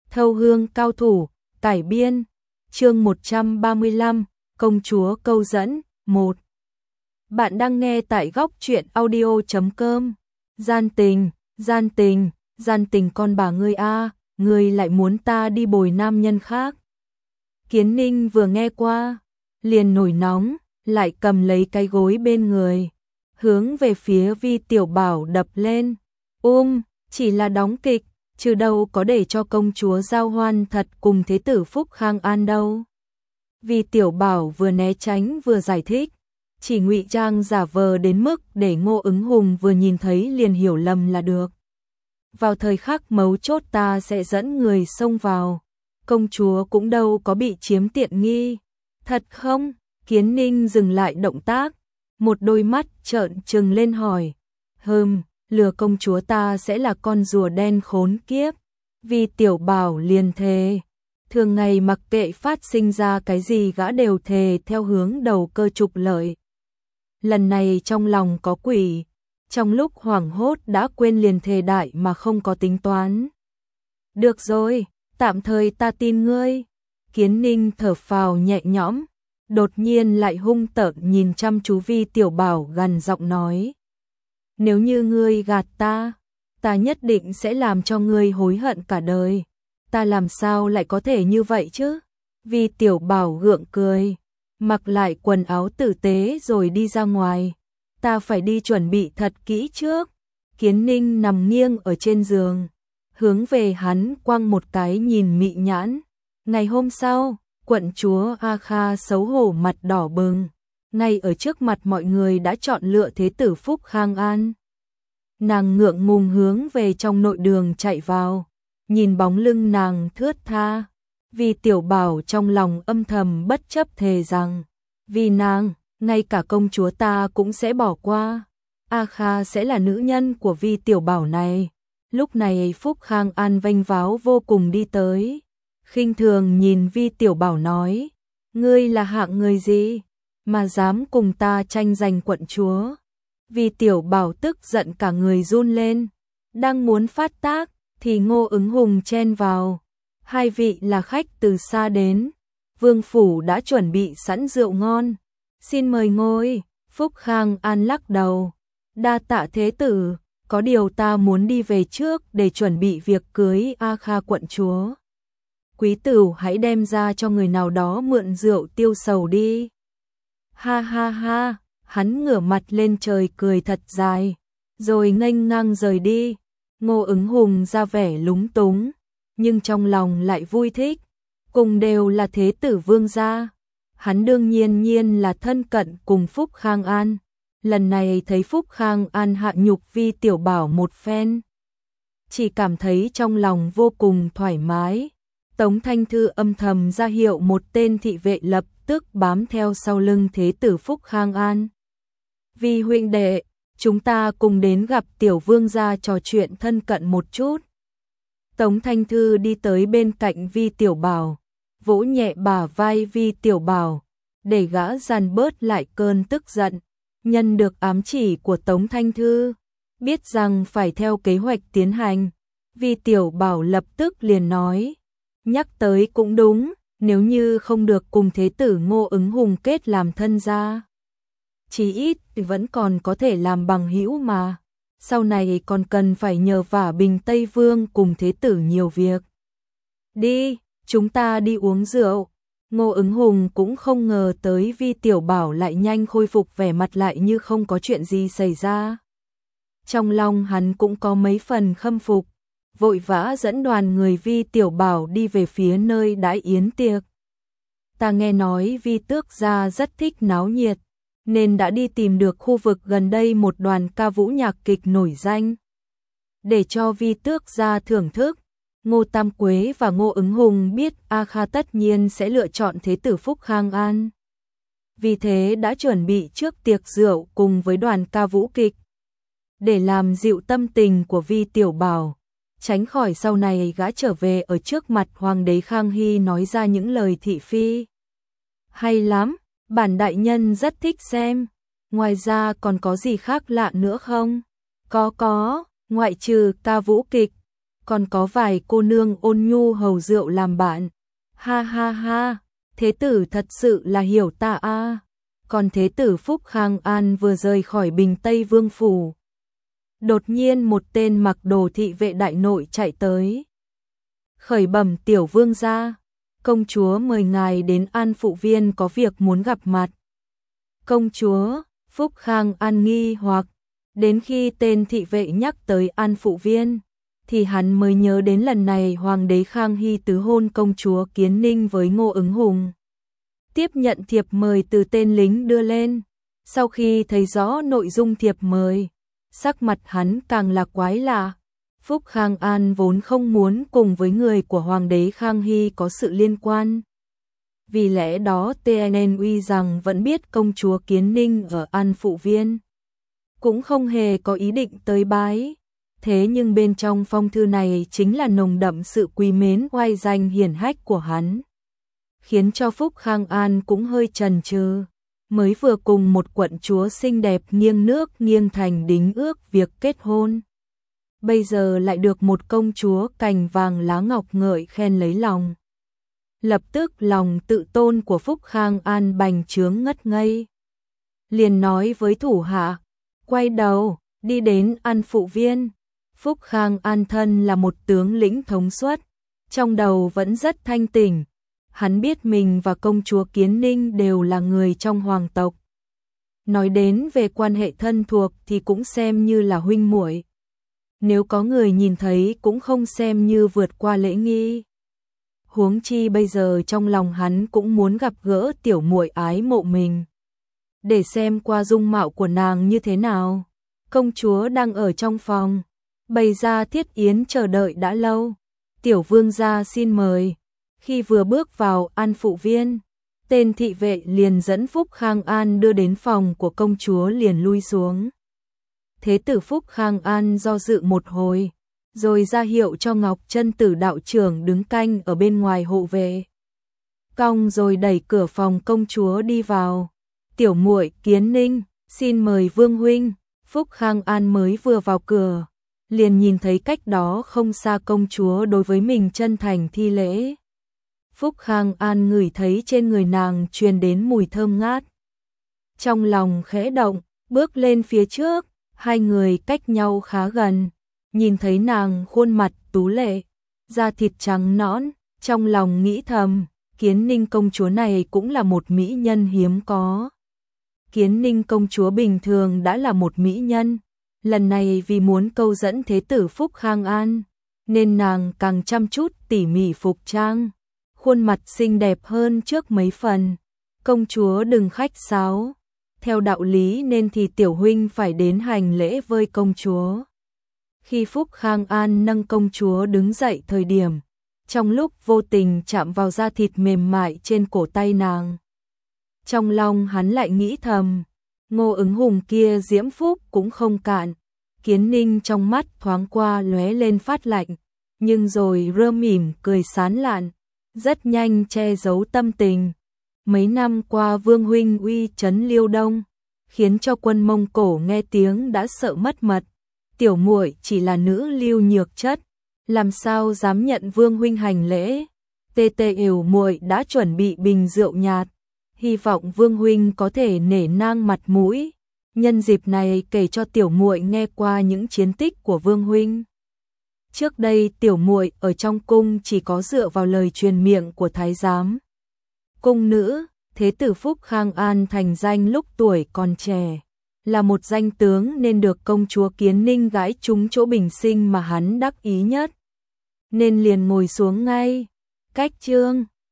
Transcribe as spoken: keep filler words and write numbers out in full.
Thâu hương cao thủ, cải biên, chương một trăm ba mươi lăm, công chúa câu dẫn, một. Bạn đang nghe tại góc truyện audio chấm com. Gian tình, gian tình, gian tình con bà ngươi a, ngươi lại muốn ta đi bồi nam nhân khác. Kiến Ninh vừa nghe qua, liền nổi nóng, lại cầm lấy cái gối bên người, hướng về phía Vi Tiểu Bảo đập lên. Um, chỉ là đóng kịch, chứ đâu có để cho công chúa giao hoan thật cùng thế tử Phúc Khang An đâu. Vi Tiểu Bảo vừa né tránh vừa giải thích, chỉ ngụy trang giả vờ đến mức để Ngô Ứng Hùng vừa nhìn thấy liền hiểu lầm là được. Vào thời khắc mấu chốt ta sẽ dẫn người xông vào, công chúa cũng đâu có bị chiếm tiện nghi. Thật không? Kiến Ninh dừng lại động tác, một đôi mắt trợn trừng lên hỏi. Hừm, lừa công chúa ta sẽ là con rùa đen khốn kiếp. Vi Tiểu Bảo liền thề, thường ngày mặc kệ phát sinh ra cái gì gã đều thề theo hướng đầu cơ trục lợi. Lần này trong lòng có quỷ, trong lúc hoảng hốt đã quên liền thề đại mà không có tính toán. Được rồi, tạm thời ta tin ngươi. Kiến Ninh thở phào nhẹ nhõm, đột nhiên lại hung tợn nhìn chăm chú Vi Tiểu Bảo gằn giọng nói. Nếu như ngươi gạt ta, ta nhất định sẽ làm cho ngươi hối hận cả đời. Ta làm sao lại có thể như vậy chứ? Vi Tiểu Bảo gượng cười, mặc lại quần áo tử tế rồi đi ra ngoài. Ta phải đi chuẩn bị thật kỹ trước. Kiến Ninh nằm nghiêng ở trên giường, hướng về hắn quăng một cái nhìn mị nhãn. Ngày hôm sau, quận chúa A Kha xấu hổ mặt đỏ bừng, ngay ở trước mặt mọi người đã chọn lựa thế tử Phúc Khang An. Nàng ngượng ngùng hướng về trong nội đường chạy vào, nhìn bóng lưng nàng thướt tha. Vi Tiểu Bảo trong lòng âm thầm bất chấp thề rằng, vì nàng, ngay cả công chúa ta cũng sẽ bỏ qua. A Kha sẽ là nữ nhân của Vi Tiểu Bảo này. Lúc này Phúc Khang An vênh váo vô cùng đi tới, khinh thường nhìn Vi Tiểu Bảo nói, ngươi là hạng người gì mà dám cùng ta tranh giành quận chúa? Vi Tiểu Bảo tức giận cả người run lên, đang muốn phát tác thì Ngô Ứng Hùng chen vào. Hai vị là khách từ xa đến, vương phủ đã chuẩn bị sẵn rượu ngon, xin mời ngồi. Phúc Khang An lắc đầu, đa tạ thế tử, có điều ta muốn đi về trước để chuẩn bị việc cưới A Kha quận chúa. Quý tửu hãy đem ra cho người nào đó mượn rượu tiêu sầu đi. Ha ha ha, hắn ngửa mặt lên trời cười thật dài, rồi nghênh ngang rời đi. Ngô Ứng Hùng ra vẻ lúng túng, nhưng trong lòng lại vui thích, cùng đều là thế tử vương gia. Hắn đương nhiên nhiên là thân cận cùng Phúc Khang An, lần này thấy Phúc Khang An hạ nhục Vi Tiểu Bảo một phen, chỉ cảm thấy trong lòng vô cùng thoải mái. Tống Thanh Thư âm thầm ra hiệu một tên thị vệ lập tức bám theo sau lưng thế tử Phúc Khang An. Vi huynh đệ, chúng ta cùng đến gặp tiểu vương gia trò chuyện thân cận một chút. Tống Thanh Thư đi tới bên cạnh Vi Tiểu Bảo, vỗ nhẹ bả vai Vi Tiểu Bảo, để gã dàn bớt lại cơn tức giận. Nhân được ám chỉ của Tống Thanh Thư, biết rằng phải theo kế hoạch tiến hành, Vi Tiểu Bảo lập tức liền nói, nhắc tới cũng đúng, nếu như không được cùng thế tử Ngô Ứng Hùng kết làm thân gia, chí ít thì vẫn còn có thể làm bằng hữu mà. Sau này còn cần phải nhờ vả Bình Tây Vương cùng thế tử nhiều việc. Đi, chúng ta đi uống rượu. Ngô Ứng Hùng cũng không ngờ tới Vi Tiểu Bảo lại nhanh khôi phục vẻ mặt lại như không có chuyện gì xảy ra. Trong lòng hắn cũng có mấy phần khâm phục, vội vã dẫn đoàn người Vi Tiểu Bảo đi về phía nơi đãi yến tiệc. Ta nghe nói Vi tước gia rất thích náo nhiệt, nên đã đi tìm được khu vực gần đây một đoàn ca vũ nhạc kịch nổi danh, để cho Vi tước gia thưởng thức. Ngô Tam Quế và Ngô Ứng Hùng biết A Kha tất nhiên sẽ lựa chọn thế tử Phúc Khang An, vì thế đã chuẩn bị trước tiệc rượu cùng với đoàn ca vũ kịch, để làm dịu tâm tình của Vi Tiểu Bảo, tránh khỏi sau này gã trở về ở trước mặt Hoàng đế Khang Hy nói ra những lời thị phi. Hay lắm, bản đại nhân rất thích xem. Ngoài ra còn có gì khác lạ nữa không? Có có, ngoại trừ ca vũ kịch, còn có vài cô nương ôn nhu hầu rượu làm bạn. Ha ha ha, thế tử thật sự là hiểu ta a. Còn thế tử Phúc Khang An vừa rời khỏi Bình Tây Vương phủ. Đột nhiên một tên mặc đồ thị vệ đại nội chạy tới. Khởi bẩm tiểu vương gia, công chúa mời ngài đến An Phụ Viên có việc muốn gặp mặt. Công chúa, Phúc Khang An nghi hoặc, đến khi tên thị vệ nhắc tới An Phụ Viên, thì hắn mới nhớ đến lần này Hoàng đế Khang Hy tứ hôn công chúa Kiến Ninh với Ngô Ứng Hùng. Tiếp nhận thiệp mời từ tên lính đưa lên, sau khi thấy rõ nội dung thiệp mời, sắc mặt hắn càng là quái lạ. Phúc Khang An vốn không muốn cùng với người của Hoàng đế Khang Hy có sự liên quan. Vì lẽ đó tê en en uy rằng vẫn biết công chúa Kiến Ninh ở An Phụ Viên, cũng không hề có ý định tới bái. Thế nhưng bên trong phong thư này chính là nồng đậm sự quý mến oai danh hiển hách của hắn, khiến cho Phúc Khang An cũng hơi chần chừ. Mới vừa cùng một quận chúa xinh đẹp nghiêng nước nghiêng thành đính ước việc kết hôn, bây giờ lại được một công chúa cành vàng lá ngọc ngợi khen lấy lòng. Lập tức lòng tự tôn của Phúc Khang An bành trướng ngất ngây. Liền nói với thủ hạ, quay đầu, đi đến An Phụ Viên. Phúc Khang An thân là một tướng lĩnh thống suất, trong đầu vẫn rất thanh tỉnh. Hắn biết mình và công chúa Kiến Ninh đều là người trong hoàng tộc. Nói đến về quan hệ thân thuộc thì cũng xem như là huynh muội. Nếu có người nhìn thấy cũng không xem như vượt qua lễ nghi. Huống chi bây giờ trong lòng hắn cũng muốn gặp gỡ tiểu muội ái mộ mình, để xem qua dung mạo của nàng như thế nào. Công chúa đang ở trong phòng, bày ra thiết yến chờ đợi đã lâu. Tiểu vương gia xin mời. Khi vừa bước vào An Phụ Viên, tên thị vệ liền dẫn Phúc Khang An đưa đến phòng của công chúa liền lui xuống. Thế tử Phúc Khang An do dự một hồi, rồi ra hiệu cho Ngọc Chân Tử đạo trưởng đứng canh ở bên ngoài hộ vệ. Cong rồi đẩy cửa phòng công chúa đi vào. Tiểu muội Kiến Ninh, xin mời vương huynh. Phúc Khang An mới vừa vào cửa, liền nhìn thấy cách đó không xa công chúa đối với mình chân thành thi lễ. Phúc Khang An ngửi thấy trên người nàng truyền đến mùi thơm ngát. Trong lòng khẽ động, bước lên phía trước, hai người cách nhau khá gần. Nhìn thấy nàng khuôn mặt tú lệ, da thịt trắng nõn, trong lòng nghĩ thầm, Kiến Ninh công chúa này cũng là một mỹ nhân hiếm có. Kiến Ninh công chúa bình thường đã là một mỹ nhân, lần này vì muốn câu dẫn thế tử Phúc Khang An, nên nàng càng chăm chút tỉ mỉ phục trang, khuôn mặt xinh đẹp hơn trước mấy phần. Công chúa đừng khách sáo, theo đạo lý nên thì tiểu huynh phải đến hành lễ với công chúa. Khi Phúc Khang An nâng công chúa đứng dậy thời điểm, trong lúc vô tình chạm vào da thịt mềm mại trên cổ tay nàng, trong lòng hắn lại nghĩ thầm, Ngô Ứng Hùng kia diễm phúc cũng không cạn. Kiến Ninh trong mắt thoáng qua lóe lên phát lạnh, nhưng rồi rơ mỉm cười sán lạn, rất nhanh che giấu tâm tình. Mấy năm qua Vương huynh uy chấn Liêu Đông, khiến cho quân Mông Cổ nghe tiếng đã sợ mất mật. Tiểu muội chỉ là nữ lưu nhược chất, làm sao dám nhận Vương huynh hành lễ. Tê tê yểu muội đã chuẩn bị bình rượu nhạt, hy vọng Vương huynh có thể nể nang mặt mũi, nhân dịp này kể cho tiểu muội nghe qua những chiến tích của Vương huynh. Trước đây tiểu muội ở trong cung chỉ có dựa vào lời truyền miệng của thái giám. Cung nữ, thế tử Phúc Khang An thành danh lúc tuổi còn trẻ, là một danh tướng nên được công chúa Kiến Ninh gái trúng chỗ bình sinh mà hắn đắc ý nhất. Nên liền ngồi xuống ngay. Cách chương